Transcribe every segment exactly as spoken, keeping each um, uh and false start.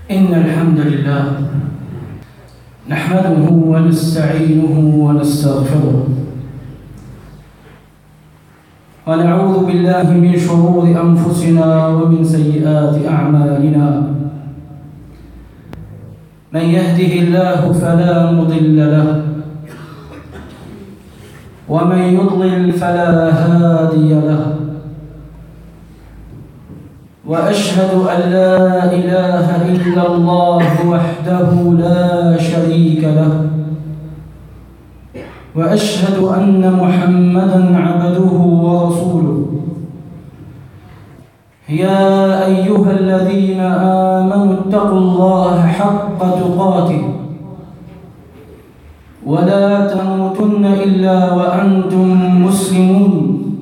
إن الحمد لله نحمده ونستعينه ونستغفره ونعوذ بالله من شرور أنفسنا ومن سيئات أعمالنا. من يهده الله فلا مضل له ومن يضلل فلا هادي له، وأشهد أن لا إله إلا الله وحده لا شريك له، وأشهد أن محمدًا عبده ورسوله. يا أيها الذين آمنوا اتقوا الله حق تقاته ولا تموتن إلا وأنتم مسلمون.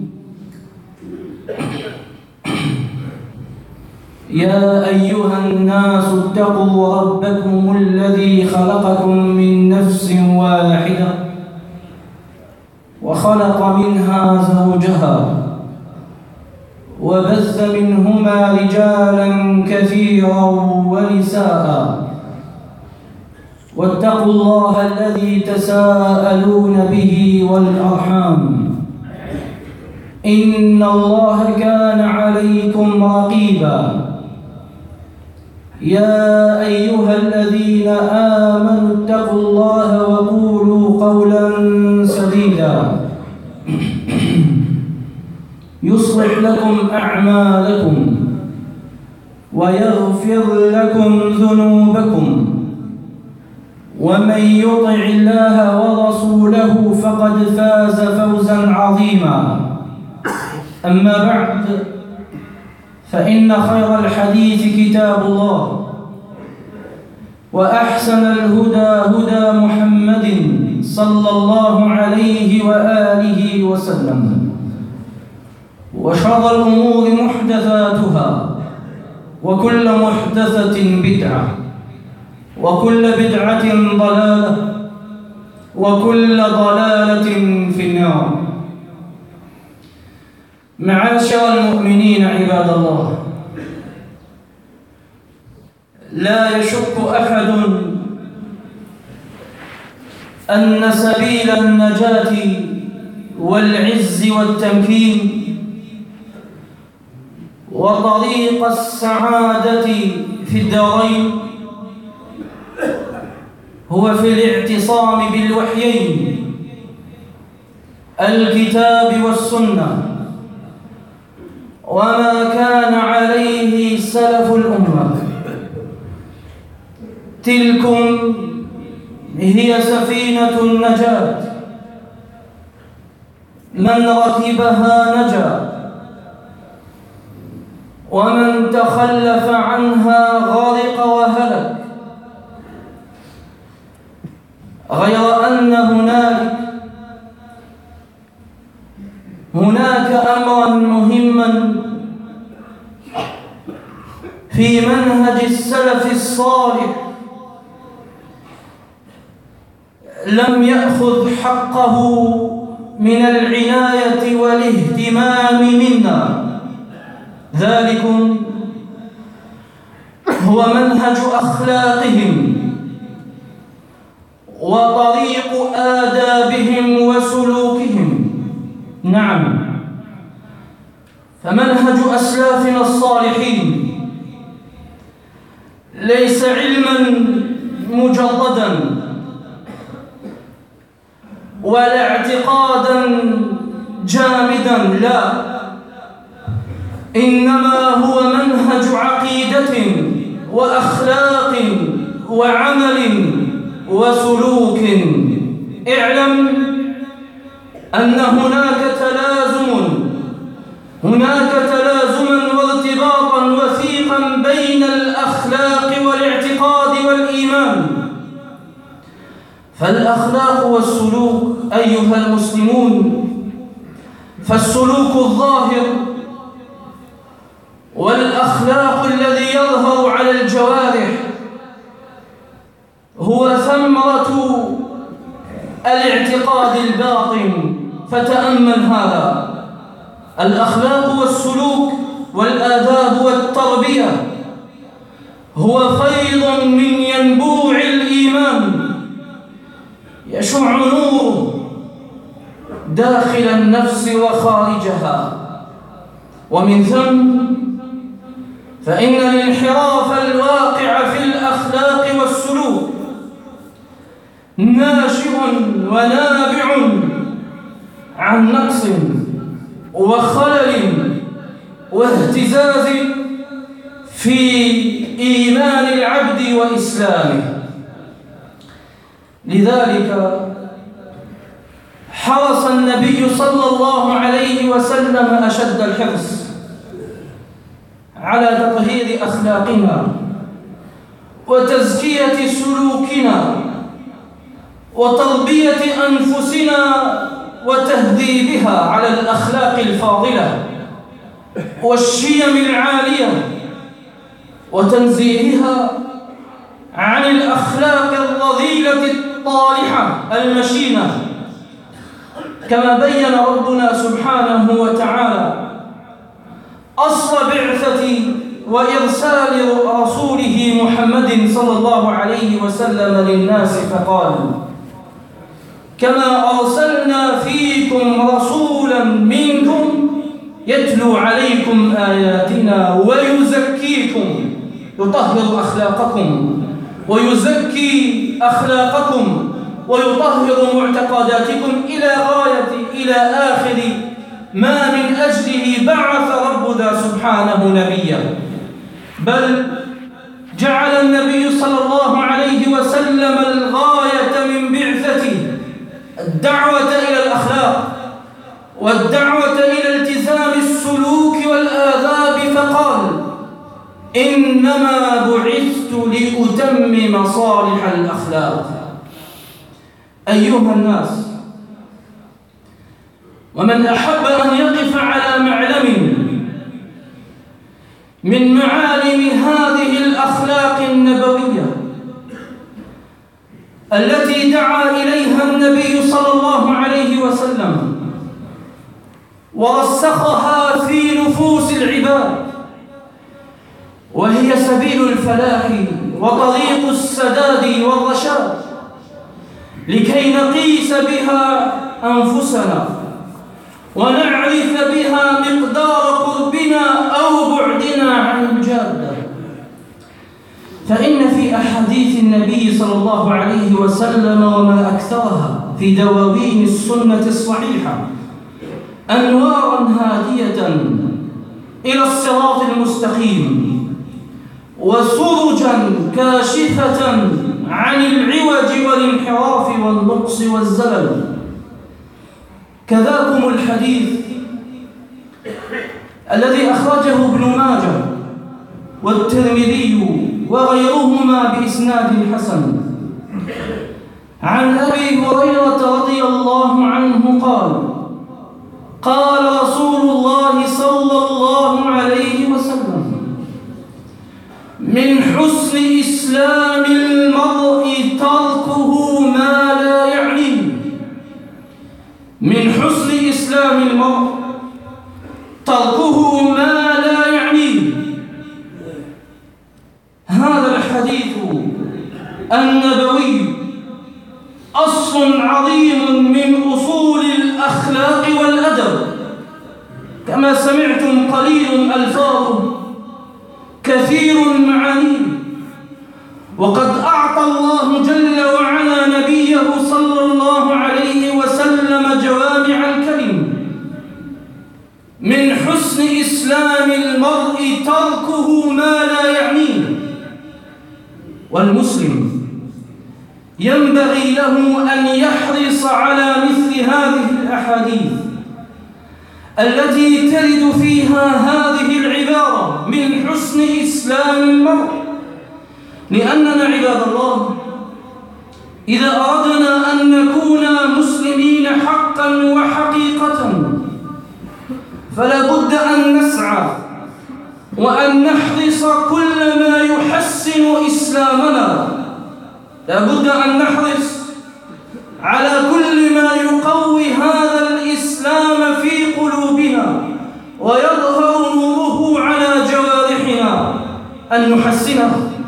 يا أيها الناس اتقوا ربكم الذي خلقكم من نفس واحدة وخلق منها زوجها وبث منهما رجالا كثيرا ونساء، واتقوا الله الذي تساءلون به والأرحام، إن الله كان عليكم رقيبا. يا أيها الذين آمنوا اتقوا الله وقولوا قولا سديدا يصلح لكم أعمالكم ويغفر لكم ذنوبكم، ومن يطع الله ورسوله فقد فاز فوزا عظيما. أما بعد، فإن خير الحديث كتاب الله، وأحسن الهدى هدى محمد صلى الله عليه وآله وسلم، وشر الأمور محدثاتها، وكل محدثة بدعة، وكل بدعة ضلالة، وكل ضلالة في النار. معاشر المؤمنين عباد الله، لا يشك أحد أن سبيل النجاة والعز والتمكين وطريق السعادة في الدارين هو في الاعتصام بالوحيين الكتاب والسنة، وما كان عليه سلف الأمة. تلكم هي سفينة النجاة، من ركبها نجا، ومن تخلف عنها غرق وهلك. غير أن هناك هناك أمرا مهما في منهج السلف الصالح لم يأخذ حقه من العناية والاهتمام منا. ذلكم هو منهج أخلاقهم وطريق آدابهم وسلوكهم. نعم، فمنهج أسلافنا الصالحين ليس علما مجردا ولا اعتقادا جامدا، لا، إنما هو منهج عقيدة وأخلاق وعمل وسلوك. اعلم أن هناك تلازم هناك تلازما وارتباطا وثيقا بين الأخلاق والاعتقاد والإيمان. فالأخلاق والسلوك أيها المسلمون، فالسلوك الظاهر والأخلاق الذي يظهر على الجوارح هو ثمرة الاعتقاد الباطن. فتأمل هذا، الأخلاق والسلوك والآداب والتربية هو فيض من ينبوع الإيمان يشع نوره داخل النفس وخارجها، ومن ثم فإن الانحراف الواقع في الأخلاق والسلوك ناشئ ونابع عن نقص وخلل واهتزاز في إيمان العبد وإسلامه. لذلك حرص النبي صلى الله عليه وسلم أشد الحرص على تطهير أخلاقنا وتزكية سلوكنا وتربية أنفسنا وتهذيبها على الأخلاق الفاضلة والشيم العالية، وتنزيهها عن الأخلاق الرذيلة الطالحة المشينة، كما بين ربنا سبحانه وتعالى أصل بعثة وإرسال رسوله محمد صلى الله عليه وسلم للناس، فقال: كما أرسلنا فيكم رسولا منكم يتلو عليكم آياتنا ويزكيكم، يطهر أخلاقكم ويزكي أخلاقكم ويطهر معتقداتكم إلى غاية إلى آخر ما من أجله بعث ربنا سبحانه نبيا. بل جعل النبي صلى الله عليه وسلم الغاية من بعثته الدعوة إلى الأخلاق والدعوة إلى التزام السلوك والآداب، فقال: إنما بعثت لأتمم صالح الأخلاق. أيها الناس، ومن أحب أن يقف على معلم من معالم هذه الأخلاق النبوية التي دعا إليها النبي صلى الله عليه وسلم ورسخها في نفوس العباد، وهي سبيل الفلاح وطريق السداد والرشاد، لكي نقيس بها أنفسنا ونعرف بها مقدار قربنا أو بعدنا عن الجادة. فإن في أحاديث النبي صلى الله عليه وسلم وما أكثرها في دواوين السنة الصحيحة أنوارا هادية إلى الصراط المستقيم، وسرجا كاشفة عن العوج والانحراف والنقص والزلل. كذاكم الحديث الذي أخرجه ابن ماجه والترمذي وغيرهما بإسناد حسن عن أبي هريرة رضي الله عنه قال: قال رسول الله صلى الله عليه وسلم: من حسن إسلام المرء تركه ما لا يعنيه. من حسن إسلام المرء تركه ما لا يعنيه. هذا الحديث النبوي أصل عظيم من أصول الأخلاق والأدب، كما سمعتم قليل ألفاظ كثير معاني. وقد أعطى الله جل وعلا نبيه صلى الله عليه وسلم جوامع الكلم. من حسن إسلام المرء تركه ما لا يعنيه. والمسلم ينبغي له أن يحرص على مثل هذه الأحاديث التي ترد فيها هذه العبارة: من حسن إسلام المرء. لأننا عباد الله إذا أردنا أن نكون مسلمين حقا وحقيقة فلا بد أن نسعى وأن نحرص كل ما يحسن إسلامنا. لا بد أن نحرص على كل ما يقوي هذا الإسلام في قلوبنا ويظهر نوره على جوارحنا، أن نحسنه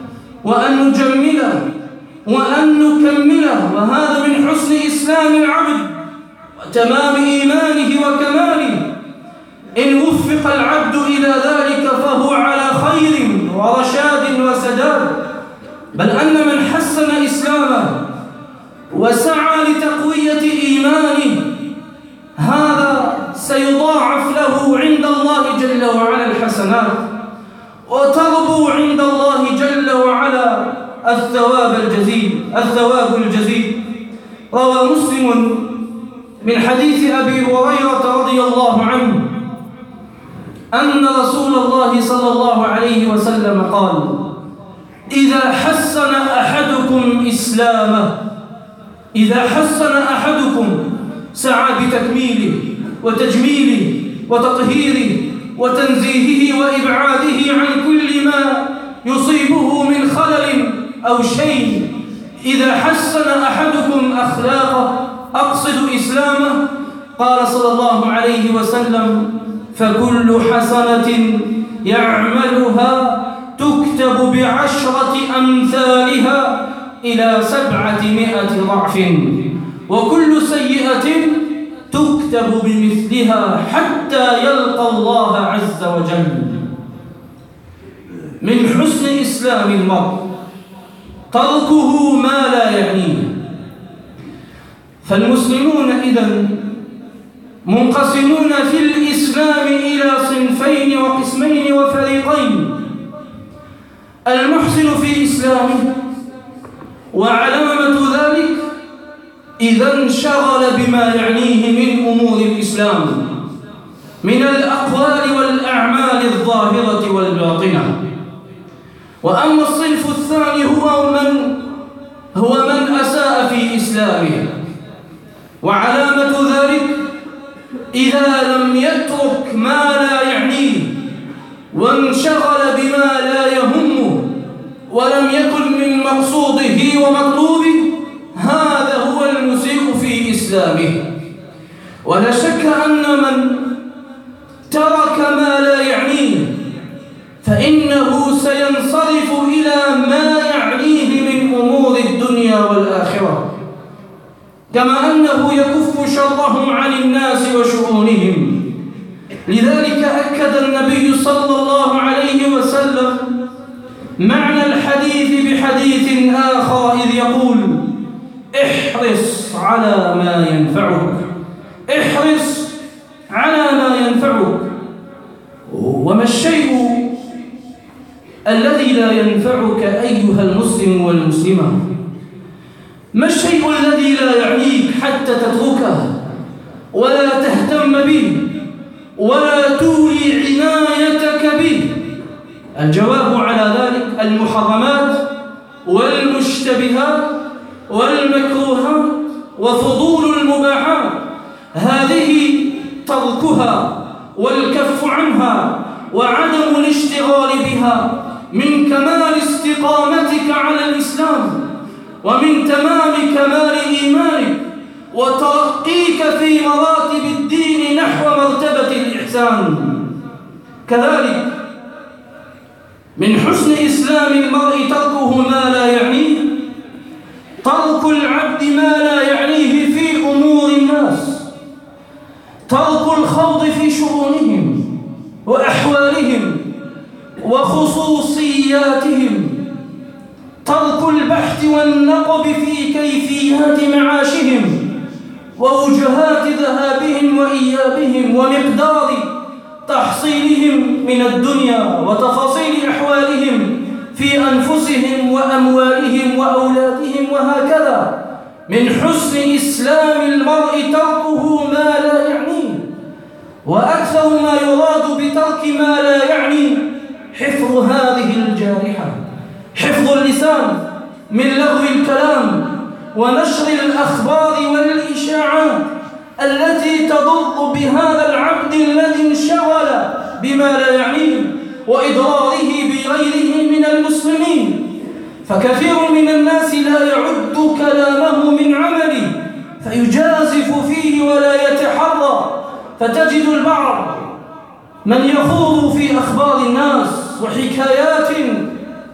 وأن نجمله وأن نكمله، وهذا من حسن إسلام العبد وتمام إيمانه وكماله. إن وفق العبد إلى ذلك فهو على خير ورشاد وسداد، بل أن من حسن إسلامه وسعى لتقوية إيمانه هذا سيضاعف له عند الله جل وعلا الحسنات، وتربو عند الله جل وعلا الثواب الجزيل الثواب الجزيل. روى مسلم من حديث أبي هريرة رضي الله عنه أن رسول الله صلى الله عليه وسلم قال: إذا حسن أحدكم إسلامه إذا حسن أحدكم سعى بتكميله وتجميله وتطهيره وتنزيهه وإبعاده عن كل ما يصيبه من خلل أو شيء. إذا حسن أحدكم أخلاقه، أقصد إسلامه، قال صلى الله عليه وسلم: فكل حسنة يعملها تكتب بعشرة أمثالها إلى سبعمائة ضعف، وكل سيئة تكتب بمثلها حتى يلقى الله عز وجل. من حسن إسلام المرء تركه ما لا يعنيه. فالمسلمون إذن منقسمون في الإسلام إلى صنفين وقسمين وفريقين: المحسن في إسلامه، وعلامة ذلك إذا انشغل بما يعنيه من أمور الإسلام من الأقوال والأعمال الظاهرة والباطنة. وأما الصنف الثاني هو من هو من أساء في إسلامه، وعلامة ذلك إذا لم يترك ما لا يعنيه وانشغل بما لا يهمه ولم يكن من مقصوده ومطلوبه، هذا هو المسيء في إسلامه. ولا شك أن من ترك ما لا يعنيه فإنه سينصرف إلى ما يعنيه من أمور الدنيا والآخرة، كما أنه يكف شرهم عن الناس وشؤونهم. لذلك أكد النبي صلى الله عليه وسلم معنى الحديث بحديث آخر إذ يقول: احرص على ما ينفعك احرص على ما ينفعك. وما الشيء الذي لا ينفعك أيها المسلم والمسلمة؟ ما الشيء الذي لا يعنيك حتى تتركه ولا تهتم به ولا تولي عنايتك به؟ الجواب على ذلك المحرمات والمشتبهات والمكروهات وفضول المباحات، هذه تركها والكف عنها وعدم الاشتغال بها من كمال استقامتك على الإسلام ومن تمام كمال إيمانك وترقيك في مراتب الدين نحو مرتبة الإحسان. كذلك من حسن إسلام المرء تركه ما لا يعنيه، ترك العبد ما لا يعنيه في أمور الناس، ترك الخوض في شؤونهم وأحوالهم وخصوصياتهم، ترك البحث والنقب في كيفيات معاشهم ووجهات ذهابهم وإيابهم ومقدار تحصيلهم من الدنيا وتفاصيل أحوالهم في أنفسهم وأموالهم وأولادهم وهكذا. من حسن إسلام المرء تركه ما لا يعنيه. وأكثر ما يراد بترك ما لا يعني حفظ هذه الجارحة، حفظ اللسان من لغو الكلام ونشر الأخبار والإشاعات التي تضر بهذا العبد الذي انشغل بما لا يعنيه وإضراره بغيره من المسلمين. فكثير من الناس لا يعد كلامه من عمله فيجازف فيه ولا يتحرى، فتجد البعض من يخوض في أخبار الناس وحكايات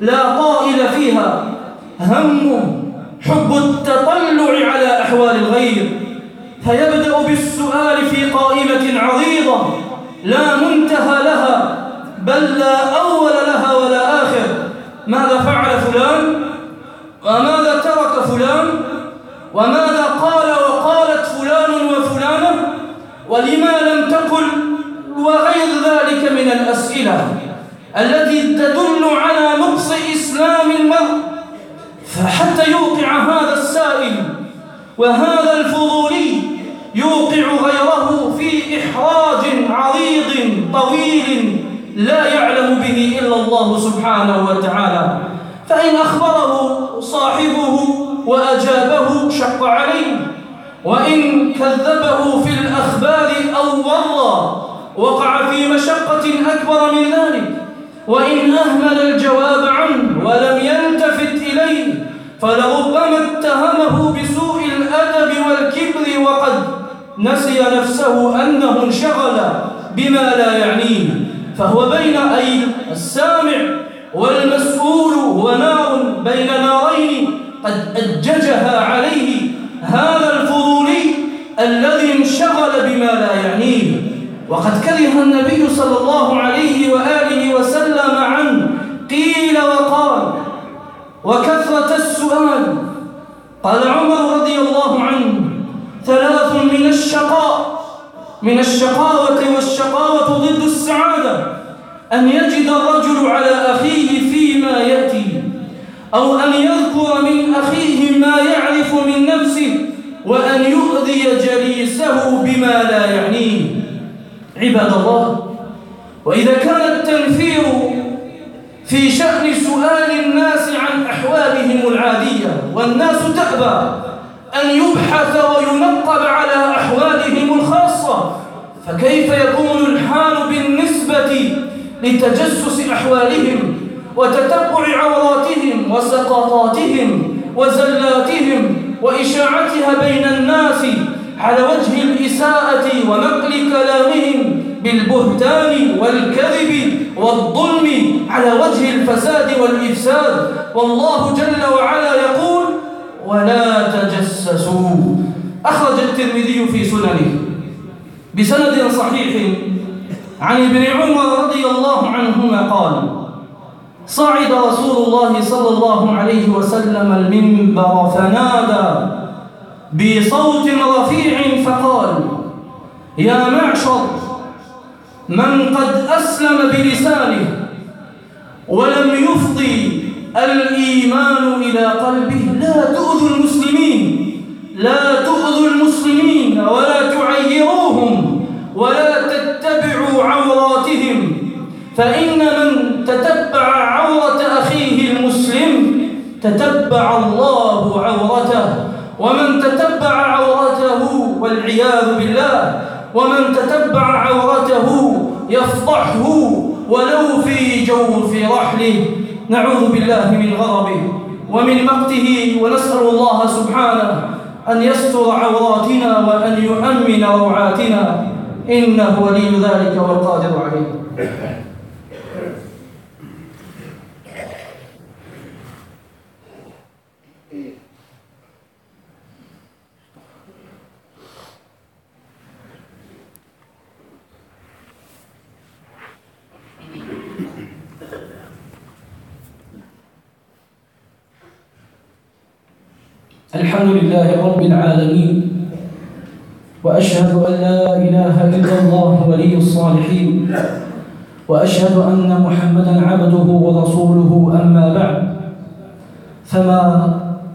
لا طائل فيها، همه حب التطلع على أحوال الغير، فيبدأ بالسؤال في قائمة عريضة لا منتهى لها بل لا أول لها ولا آخر. ماذا فعل فلان؟ وماذا ترك فلان؟ وماذا قال وقالت فلان وفلانة؟ ولما لم تقل؟ وغير ذلك من الأسئلة التي تدل على نقص إسلام المرء. فحتى يوقع هذا السائل وهذا الفضولي يوقع غيره في إحراج عريض طويل لا يعلم به إلا الله سبحانه وتعالى. فإن أخبره صاحبه وأجابه شق عليه، وإن كذبه في الأخبار أو والله وقع في مشقة أكبر من ذلك، وإن أهمل الجواب عنه ولم يلتفت إليه فلربما اتهمه بسوء الأدب والكبر وقد نسي نفسه أنه انشغل بما لا يعنيه. فهو بين أي السامع والمسؤول هو نار بين نارين قد أججها عليه هذا الفضولي الذي انشغل بما لا يعنيه. وقد كره النبي صلى الله عليه وآله وسلم عن قيل وقال وكثرة السؤال. قال عمر رضي الله عنه: ثلاث من الشقاء من الشقاوة والشقاوة ضد السعادة: أن يجد الرجل على أخيه فيما يأتي، أو أن يذكر من أخيه ما يعرف من نفسه، وأن يؤذي جليسه بما لا يعنيه. عباد الله، وإذا كان التنفير في شأن سؤال الناس عن أحوالهم العادية والناس تأبى أن يبحث وينقب على أحوالهم الخاصة، فكيف يكون الحال بالنسبة لتجسس أحوالهم وتتبع عوراتهم وسقطاتهم وزلاتهم وإشاعتها بين الناس على وجه الإساءة ونقل كلامهم بالبهتان والكذب والظلم على وجه الفساد والإفساد؟ والله جل وعلا يقول: ولا تجسسوا. أخرج الترمذي في سننه بسند صحيح عن ابن عمر رضي الله عنهما قال: صعد رسول الله صلى الله عليه وسلم المنبر فنادى بصوت رفيع فقال: يا معشر من قد أسلم بلسانه ولم يفضي الإيمان إلى قلبه لا تؤذوا المسلمين لا تؤذوا المسلمين ولا تعيروهم ولا تتبعوا عوراتهم، فإن من تتبع عورة أخيه المسلم تتبع الله عورته، ومن تتبع عورته والعياذ بالله ومن تتبع عورته يفضحه ولو في جوف رحله. نعوذ بالله من غضبه ومن مقته، ونسأل الله سبحانه أن يستر عوراتنا وأن يؤمن روعاتنا، إنه ولي ذلك والقادر عليه. الحمد لله رب العالمين، وأشهد أن لا إله إلا الله ولي الصالحين، وأشهد أن محمدًا عبده ورسوله. أما بعد، فما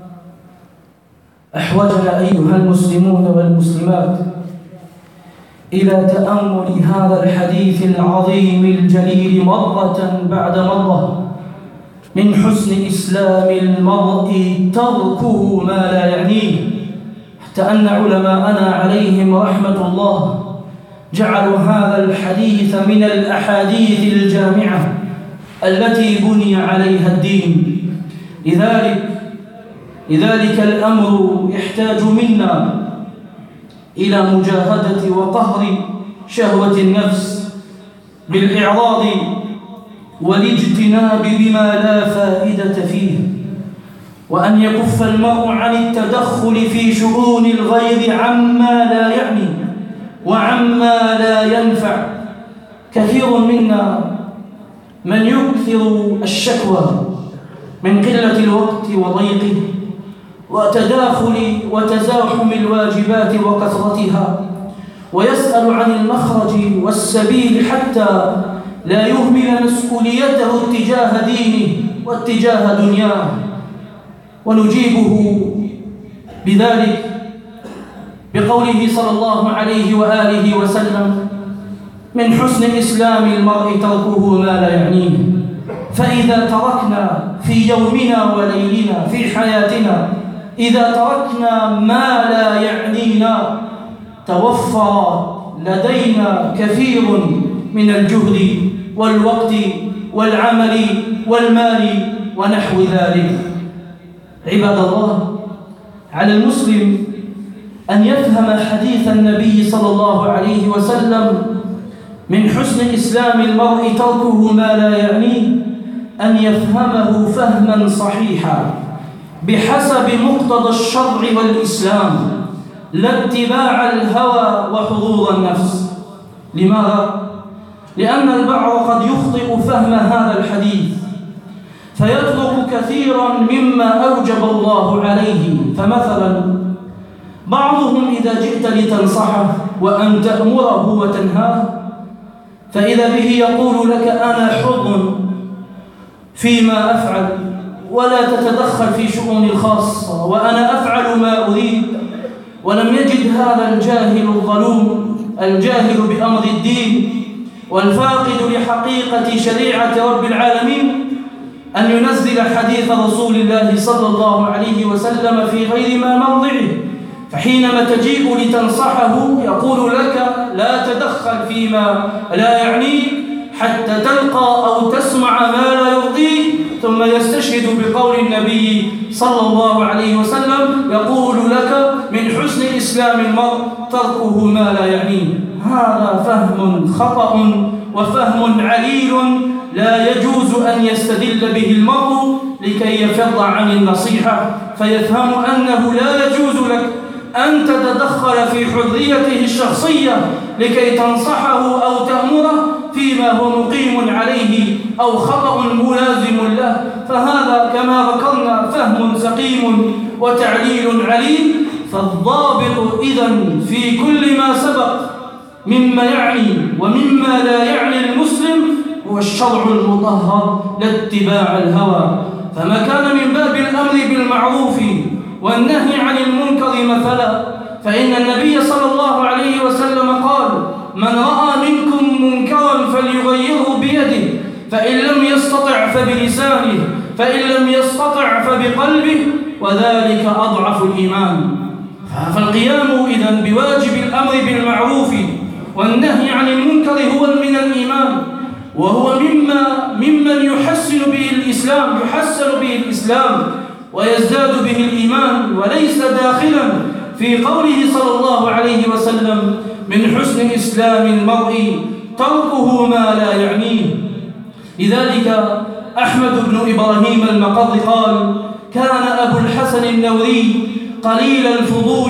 أحوجنا أيها المسلمون والمسلمات إلى تأمل هذا الحديث العظيم الجليل مرة بعد مرة من حسن إسلام المرء تركه ما لا يعنيه، حتى أن علماءنا عليهم رحمة الله جعلوا هذا الحديث من الأحاديث الجامعة التي بني عليها الدين. لذلك لذلك الأمر يحتاج منا إلى مجاهدة وقهر شهوة النفس بالإعراض والاجتناب بما لا فائدة فيه، وأن يكف المرء عن التدخل في شؤون الغير عما لا يعني وعما لا ينفع. كثير منا من يكثر الشكوى من قلة الوقت وضيقه وتداخل وتزاحم الواجبات وكثرتها، ويسأل عن المخرج والسبيل حتى لا يهمل مسؤوليته اتجاه دينه واتجاه دنياه. ونجيبه بذلك بقوله صلى الله عليه وآله وسلم: من حسن إسلام المرء تركه ما لا يعنيه. فإذا تركنا في يومنا وليلنا في حياتنا، إذا تركنا ما لا يعنينا، توفر لدينا كثير من الجهد والوقت والعمل والمال ونحو ذلك. عباد الله، على المسلم أن يفهم حديث النبي صلى الله عليه وسلم: من حسن إسلام المرء تركه ما لا يعنيه، أن يفهمه فهما صحيحا بحسب مقتضى الشرع والإسلام، لا اتباع الهوى وحظوظ النفس. لماذا؟ لأن البعض قد يخطئ فهم هذا الحديث فيترك كثيرا مما أوجب الله عليه. فمثلا بعضهم إذا جئت لتنصحه وأن تأمره وتنهاه، فإذا به يقول لك: أنا حر فيما أفعل ولا تتدخل في شؤوني الخاصة، وأنا أفعل ما أريد. ولم يجد هذا الجاهل الظلوم الجاهل بأمر الدين والفاقد لحقيقة شريعة رب العالمين أن ينزل حديث رسول الله صلى الله عليه وسلم في غير ما موضعه. فحينما تجيء لتنصحه يقول لك: لا تدخل فيما لا يعنيك حتى تلقى أو تسمع ما لا يرضيك، ثم يستشهد بقول النبي صلى الله عليه وسلم يقول لك: من حسن إسلام المرء تركه ما لا يعنيه. هذا فهم خطأ وفهم عليل لا يجوز أن يستدل به المرء لكي يفر عن النصيحة، فيفهم أنه لا يجوز لك أن تتدخل في حريته الشخصية لكي تنصحه أو تأمره فيما هو مقيم عليه أو خطأ ملازم له. فهذا كما ذكرنا فهم سقيم وتعليل عليم. فالضابط إذن في كل ما سبق مما يعني ومما لا يعني المسلم هو الشرع المطهر لا اتباع الهوى. فما كان من باب الأمر بالمعروف والنهي عن المنكر مثلا، فإن النبي صلى الله عليه وسلم قال: من رأى منكم منكرا فليغيره بيده، فإن لم يستطع فبلسانه، فإن لم يستطع فبقلبه، وذلك أضعف الإيمان. فالقيام إذن بواجب الأمر بالمعروف والنهي عن المنكر هو من الإيمان، وهو مما ممن يحسن به الإسلام يحسن به الإسلام ويزداد به الإيمان، وليس داخلا في قوله صلى الله عليه وسلم: من حسن إسلام المرء تركه ما لا يعنيه. لذلك أحمد بن إبراهيم المقري قال: كان أبو الحسن النوري قليل الفضول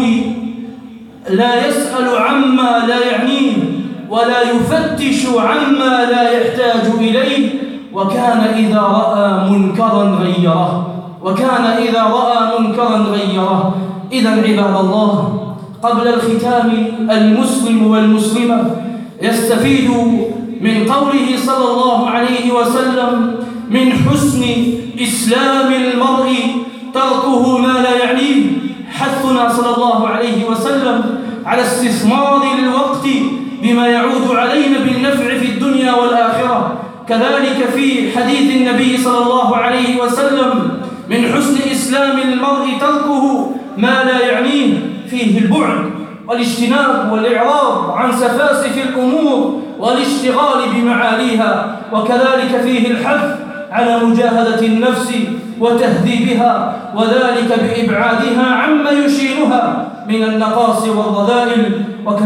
لا يسأل عما لا يعنيه ولا يفتش عما لا يحتاج إليه، وكان إذا رأى منكرا غيره وكان إذا رأى منكرا غيره. إذن عباد الله، قبل الختام المسلم والمسلمة يستفيد من قوله صلى الله عليه وسلم: من حسن إسلام المرء تركه ما لا يعنيه، حثنا صلى الله عليه وسلم على استثمار الوقت بما يعود علينا بالنفع في الدنيا والآخرة. كذلك في حديث النبي صلى الله عليه وسلم: من حسن إسلام المرء تركه ما لا يعنيه، فيه البعد والاجتناب والإعراض عن سفاسف الأمور والاشتغال بمعاليها، وكذلك فيه الحث على مجاهدة النفس وتهذيبها، وذلك بإبعادها عما يشينها من النقاص والرذائل.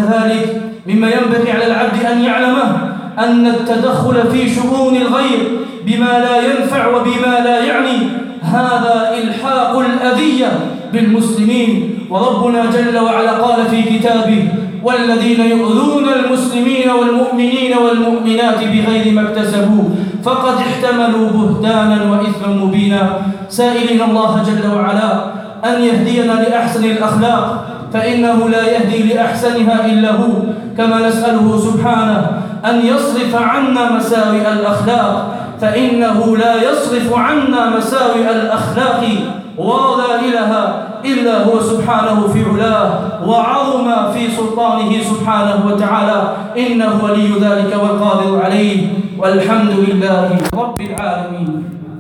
وكذلك مما ينبغي على العبد أن يعلمه أن التدخل في شؤون الغير بما لا ينفع وبما لا يعني، هذا إلحاق الأذية بالمسلمين. وربنا جل وعلا قال في كتابه: والذين يؤذون المسلمين والمؤمنين والمؤمنات بغير ما اكتسبوا فقد احتملوا بهتانا وإثما مبينا. سائلين الله جل وعلا أن يهدينا لأحسن الأخلاق، فإنه لا يهدي لأحسنها إلا هو، كما نسأله سبحانه أن يصرف عنا مساوئ الأخلاق، فإنه لا يصرف عنا مساوئ الأخلاق وضلالها إلا هو سبحانه في علاه وعظم في سلطانه سبحانه وتعالى، إنه ولي ذلك والقادر عليه، والحمد لله رب العالمين.